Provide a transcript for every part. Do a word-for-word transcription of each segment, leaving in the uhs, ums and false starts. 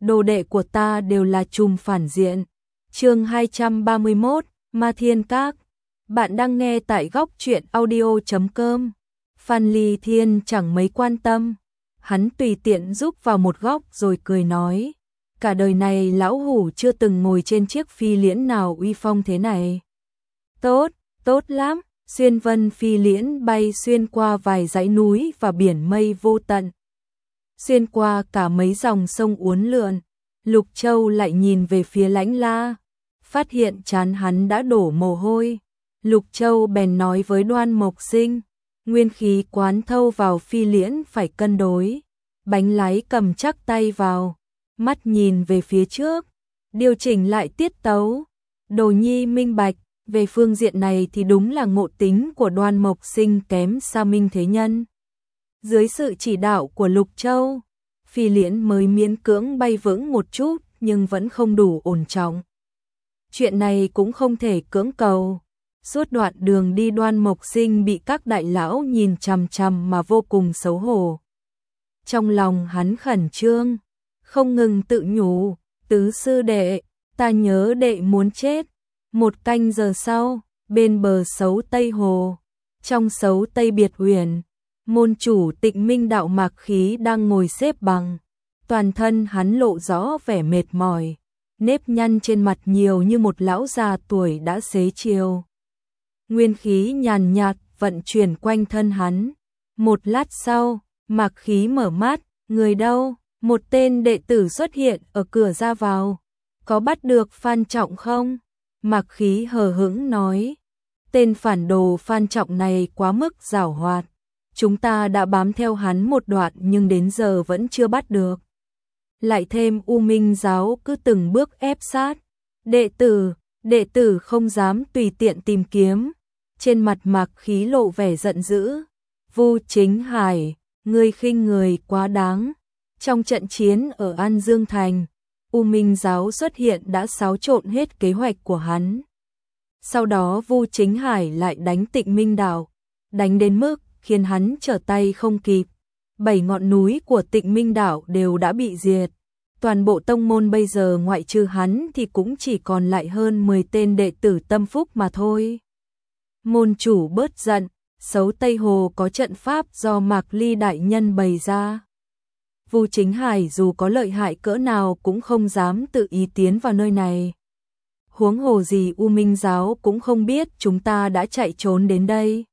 đồ đệ của ta đều là trùm phản diện. Chương hai trăm ba mươi mốt, Ma Thiên Các. Bạn đang nghe tại góc truyện audio chấm com. Phan Ly Thiên chẳng mấy quan tâm, hắn tùy tiện rúc vào một góc rồi cười nói, cả đời này lão hủ chưa từng ngồi trên chiếc phi liễn nào uy phong thế này. Tốt, tốt lắm. Xuyên vân phi liễn bay xuyên qua vài dãy núi và biển mây vô tận, xuyên qua cả mấy dòng sông uốn lượn. Lục Châu lại nhìn về phía Lãnh La, phát hiện trán hắn đã đổ mồ hôi. Lục Châu bèn nói với Đoan Mộc Sinh, nguyên khí quán thâu vào phi liễn phải cân đối. Bánh lái cầm chắc tay vào, mắt nhìn về phía trước, điều chỉnh lại tiết tấu. Đồ Nhi minh bạch, về phương diện này thì đúng là ngộ tính của Đoan Mộc Sinh kém xa Minh Thế Nhân. Dưới sự chỉ đạo của Lục Châu, phi liễn mới miễn cưỡng bay vững một chút nhưng vẫn không đủ ổn trọng. Chuyện này cũng không thể cưỡng cầu. Suốt đoạn đường đi Đoan Mộc Sinh bị các đại lão nhìn chằm chằm mà vô cùng xấu hổ. Trong lòng hắn khẩn trương, không ngừng tự nhủ, tứ sư đệ, ta nhớ đệ muốn chết. Một canh giờ sau, bên bờ Sấu Tây Hồ, trong Sấu Tây Biệt Huyền, môn chủ Tịnh Minh Đạo Mạc Khí đang ngồi xếp bằng. Toàn thân hắn lộ rõ vẻ mệt mỏi, nếp nhăn trên mặt nhiều như một lão già tuổi đã xế chiều. Nguyên khí nhàn nhạt vận chuyển quanh thân hắn. Một lát sau, Mạc Khí mở mắt, người đâu? Một tên đệ tử xuất hiện ở cửa ra vào. Có bắt được Phan Trọng không? Mạc Khí hờ hững nói, tên phản đồ Phan Trọng này quá mức giảo hoạt. Chúng ta đã bám theo hắn một đoạn nhưng đến giờ vẫn chưa bắt được. Lại thêm U Minh giáo cứ từng bước ép sát. Đệ tử, đệ tử không dám tùy tiện tìm kiếm. Trên mặt Mạc Khí lộ vẻ giận dữ. Vu Chính Hải, ngươi khinh người quá đáng. Trong trận chiến ở An Dương Thành, U Minh giáo xuất hiện đã xáo trộn hết kế hoạch của hắn. Sau đó Vu Chính Hải lại đánh Tịnh Minh Đạo, đánh đến mức khiến hắn trở tay không kịp. Bảy ngọn núi của Tịnh Minh Đạo đều đã bị diệt. Toàn bộ tông môn bây giờ ngoại trừ hắn thì cũng chỉ còn lại hơn mười tên đệ tử tâm phúc mà thôi. Môn chủ bớt giận, Sấu Tây Hồ có trận pháp do Mạc Ly đại nhân bày ra. Vu Chính Hải dù có lợi hại cỡ nào cũng không dám tự ý tiến vào nơi này. Huống hồ gì U Minh giáo cũng không biết chúng ta đã chạy trốn đến đây.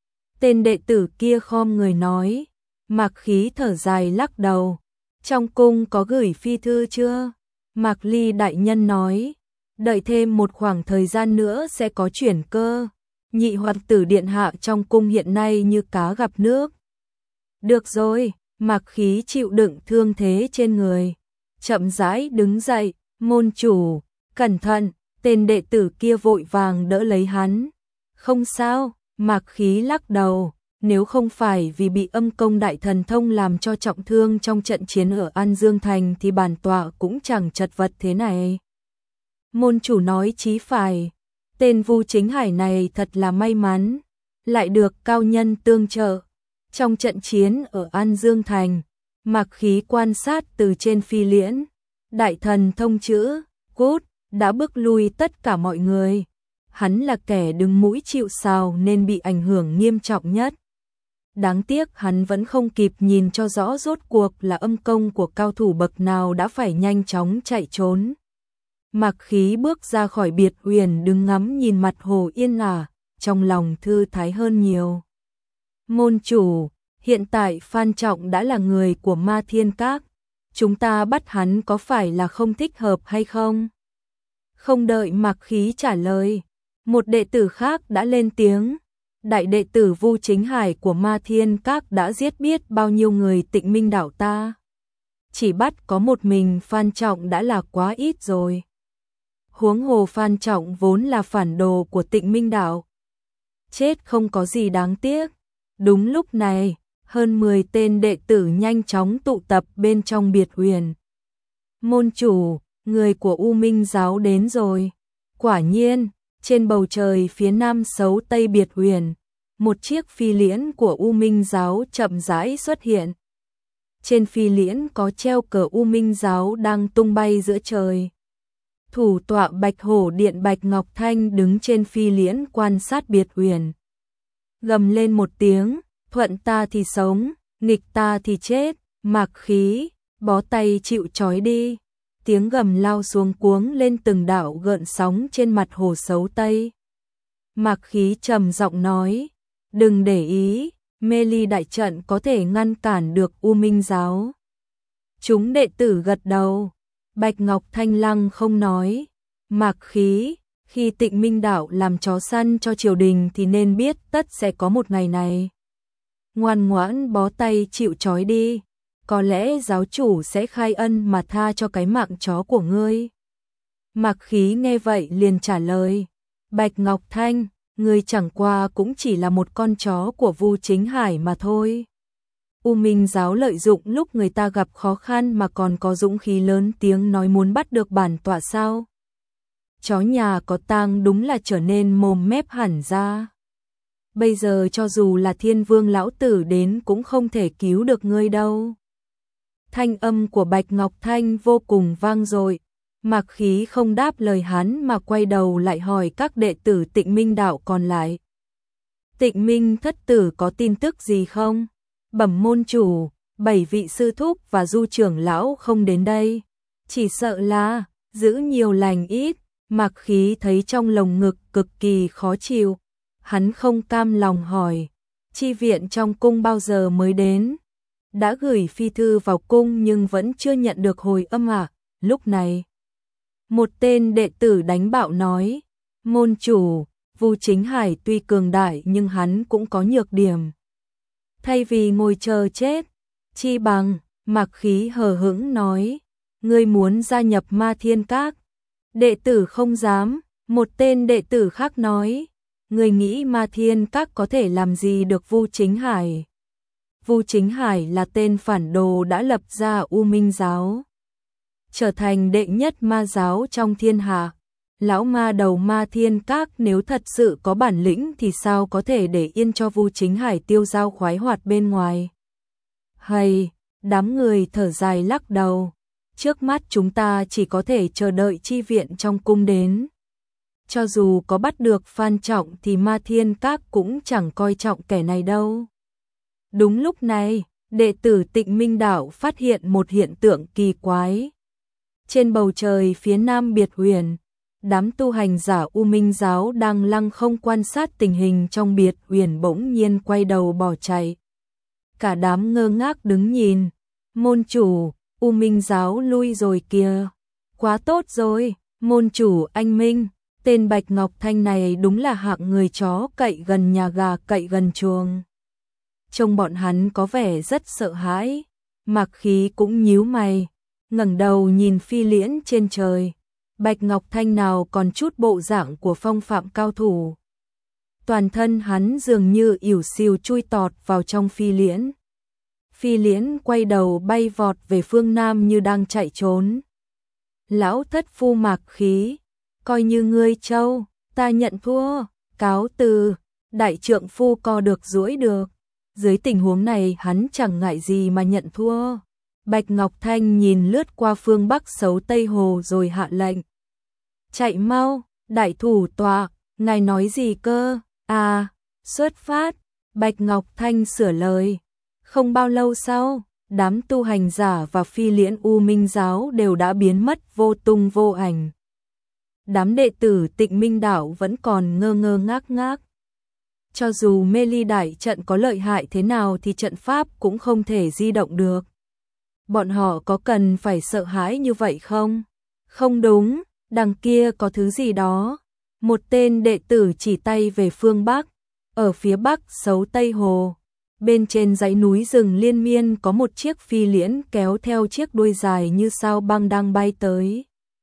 Tên đệ tử kia khom người nói. Mạc Khí thở dài lắc đầu. Trong cung có gửi phi thư chưa? Mạc Ly đại nhân nói, đợi thêm một khoảng thời gian nữa sẽ có chuyển cơ. Nhị hoàng tử điện hạ trong cung hiện nay như cá gặp nước. Được rồi. Mạc Khí chịu đựng thương thế trên người, chậm rãi đứng dậy, môn chủ, cẩn thận. Tên đệ tử kia vội vàng đỡ lấy hắn. Không sao. Mạc Khí lắc đầu, nếu không phải vì bị âm công đại thần thông làm cho trọng thương trong trận chiến ở An Dương Thành thì bản tọa cũng chẳng chật vật thế này. Môn chủ nói chí phải, tên Vu Chính Hải này thật là may mắn, lại được cao nhân tương trợ. Trong trận chiến ở An Dương Thành, Mạc Khí quan sát từ trên phi liễn, đại thần thông chữ, cút, đã bước lui tất cả mọi người. Hắn là kẻ đứng mũi chịu sào nên bị ảnh hưởng nghiêm trọng nhất. Đáng tiếc hắn vẫn không kịp nhìn cho rõ rốt cuộc là âm công của cao thủ bậc nào đã phải nhanh chóng chạy trốn. Mạc Khí bước ra khỏi Biệt Huyền đứng ngắm nhìn mặt hồ yên ả, trong lòng thư thái hơn nhiều. Môn chủ, hiện tại Phan Trọng đã là người của Ma Thiên Các. Chúng ta bắt hắn có phải là không thích hợp hay không? Không đợi Mạc Khí trả lời, một đệ tử khác đã lên tiếng. Đại đệ tử Vu Chính Hải của Ma Thiên Các đã giết biết bao nhiêu người Tịnh Minh Đạo ta. Chỉ bắt có một mình Phan Trọng đã là quá ít rồi. Huống hồ Phan Trọng vốn là phản đồ của Tịnh Minh Đạo. Chết không có gì đáng tiếc. Đúng lúc này, hơn mười tên đệ tử nhanh chóng tụ tập bên trong Biệt Huyền. Môn chủ, người của U Minh giáo đến rồi. Quả nhiên, trên bầu trời phía nam Sấu Tây Biệt Huyền, một chiếc phi liễn của U Minh giáo chậm rãi xuất hiện. trên phi liễn có treo cờ U Minh giáo đang tung bay giữa trời. Thủ tọa Bạch Hổ Điện Bạch Ngọc Thanh đứng trên phi liễn quan sát Biệt Uyển. Gầm lên một tiếng, thuận ta thì sống, nghịch ta thì chết, Mạc Khí, bó tay chịu trói đi. Tiếng gầm lao xuống cuống lên từng đạo gợn sóng trên mặt hồ Sấu Tây. Mạc Khí trầm giọng nói, đừng để ý, mê ly đại trận có thể ngăn cản được U Minh giáo. Chúng đệ tử gật đầu. Bạch Ngọc Thanh lăng không nói, Mạc Khí, khi Tịnh Minh đạo làm chó săn cho triều đình thì nên biết tất sẽ có một ngày này. Ngoan ngoãn bó tay chịu trói đi, có lẽ giáo chủ sẽ khai ân mà tha cho cái mạng chó của ngươi. Mạc Khí nghe vậy liền trả lời, Bạch Ngọc Thanh, ngươi chẳng qua cũng chỉ là một con chó của Vu Chính Hải mà thôi. U Minh giáo lợi dụng lúc người ta gặp khó khăn mà còn có dũng khí lớn tiếng nói muốn bắt được bản tọa sao? Chó nhà có tang đúng là trở nên mồm mép hẳn ra. Bây giờ cho dù là Thiên Vương lão tử đến cũng không thể cứu được ngươi đâu. Thanh âm của Bạch Ngọc Thanh vô cùng vang dội. Mạc Khí không đáp lời hắn mà quay đầu lại hỏi các đệ tử Tịnh Minh đạo còn lại. Tịnh Minh thất tử có tin tức gì không? Bẩm môn chủ, bảy vị sư thúc và Du trưởng lão không đến đây. Chỉ sợ là giữ nhiều lành ít. Mạc Khí thấy trong lồng ngực cực kỳ khó chịu. Hắn không cam lòng hỏi, chi viện trong cung bao giờ mới đến? Đã gửi phi thư vào cung nhưng vẫn chưa nhận được hồi âm à? Lúc này, một tên đệ tử đánh bạo nói, môn chủ, Vu Chính Hải tuy cường đại nhưng hắn cũng có nhược điểm. Thay vì ngồi chờ chết, chi bằng, Mạc Khí hờ hững nói, ngươi muốn gia nhập Ma Thiên Các. Đệ tử không dám, một tên đệ tử khác nói, ngươi nghĩ Ma Thiên Các có thể làm gì được Vu Chính Hải? Vu Chính Hải là tên phản đồ đã lập ra U Minh giáo, trở thành đệ nhất ma giáo trong thiên hạ. Lão ma đầu Ma Thiên Các nếu thật sự có bản lĩnh thì sao có thể để yên cho Vu Chính Hải tiêu dao khoái hoạt bên ngoài? Hay, đám người thở dài lắc đầu. Trước mắt chúng ta chỉ có thể chờ đợi chi viện trong cung đến. Cho dù có bắt được Phan Trọng thì Ma Thiên Các cũng chẳng coi trọng kẻ này đâu. Đúng lúc này, đệ tử Tịnh Minh đạo phát hiện một hiện tượng kỳ quái. Trên bầu trời phía nam Biệt Uyển, đám tu hành giả U Minh giáo đang lăng không quan sát tình hình trong Biệt Uyển bỗng nhiên quay đầu bỏ chạy. Cả đám ngơ ngác đứng nhìn, môn chủ, U Minh giáo lui rồi kìa. Quá tốt rồi, môn chủ anh Minh, tên Bạch Ngọc Thanh này đúng là hạng người chó cậy gần nhà gà cậy gần chuồng. Trông bọn hắn có vẻ rất sợ hãi. Mạc Khí cũng nhíu mày, ngẩng đầu nhìn phi liễn trên trời. Bạch Ngọc Thanh nào còn chút bộ dạng của phong phạm cao thủ. Toàn thân hắn dường như ỉu xìu chui tọt vào trong phi liễn. Phi liễn quay đầu bay vọt về phương Nam như đang chạy trốn. Lão thất phu Mạc Khí, coi như ngươi trâu, ta nhận thua, cáo từ, đại trượng phu co được duỗi được. Dưới tình huống này hắn chẳng ngại gì mà nhận thua. Bạch Ngọc Thanh nhìn lướt qua phương Bắc Sấu Tây Hồ rồi hạ lệnh. Chạy mau, đại thủ tọa, ngài nói gì cơ? À, xuất phát. Bạch Ngọc Thanh sửa lời. Không bao lâu sau, đám tu hành giả và phi liễn U Minh giáo đều đã biến mất vô tung vô ảnh. Đám đệ tử Tịnh Minh đạo vẫn còn ngơ ngơ ngác ngác. Cho dù mê ly đại trận có lợi hại thế nào thì trận pháp cũng không thể di động được. Bọn họ có cần phải sợ hãi như vậy không? Không đúng, đằng kia có thứ gì đó. Một tên đệ tử chỉ tay về phương Bắc, ở phía Bắc Sấu Tây Hồ. Bên trên dãy núi rừng liên miên có một chiếc phi liễn kéo theo chiếc đuôi dài như sao băng đang bay tới.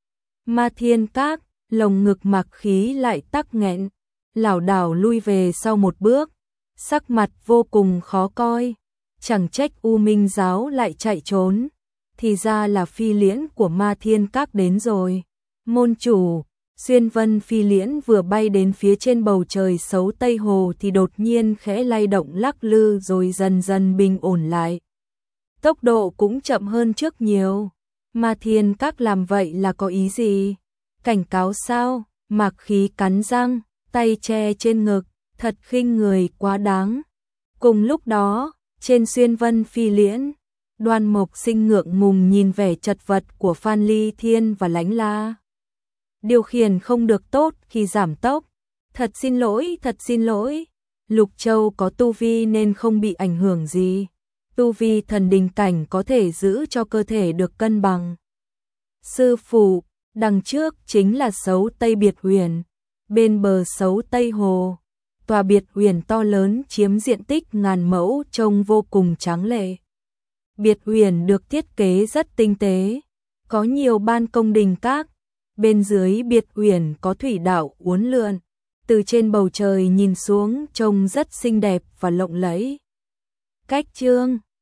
Ma Thiên Các, lồng ngực Mạc Khí lại tắc nghẹn, lảo đảo lui về sau một bước, sắc mặt vô cùng khó coi. Chẳng trách U Minh giáo lại chạy trốn, thì ra là phi liễn của Ma Thiên Các đến rồi. Môn chủ, Xuyên Vân phi liễn vừa bay đến phía trên bầu trời Sấu Tây Hồ thì đột nhiên khẽ lay động lắc lư rồi dần dần bình ổn lại. tốc độ cũng chậm hơn trước nhiều. Ma Thiên Các làm vậy là có ý gì? Cảnh cáo sao? Mạc Khí cắn răng, tay che trên ngực, thật khinh người quá đáng. Cùng lúc đó, trên xuyên vân phi liễn, Đoan Mộc Sinh ngượng ngùng nhìn vẻ chật vật của Phan Ly Thiên và Lãnh La. Điều khiển không được tốt khi giảm tốc. Thật xin lỗi, thật xin lỗi. Lục Châu có tu vi nên không bị ảnh hưởng gì. Tu vi thần đình cảnh có thể giữ cho cơ thể được cân bằng. Sư phụ, đằng trước chính là Sấu Tây Biệt Huyền. Bên bờ Sấu Tây Hồ, tòa biệt huyền to lớn chiếm diện tích ngàn mẫu trông vô cùng tráng lệ. Biệt huyền được thiết kế rất tinh tế, có nhiều ban công đình các. Bên dưới biệt huyền có thủy đạo uốn lượn, từ trên bầu trời nhìn xuống trông rất xinh đẹp và lộng lẫy. Cách chương